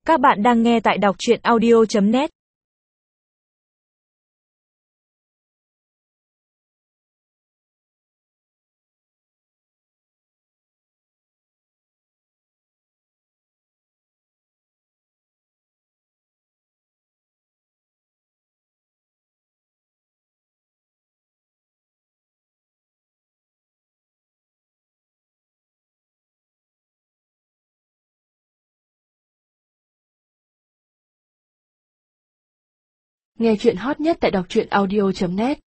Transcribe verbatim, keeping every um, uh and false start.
Các bạn đang nghe tại đọc truyện audio chấm net. Nghe truyện hot nhất tại đọc truyện audio chấm net.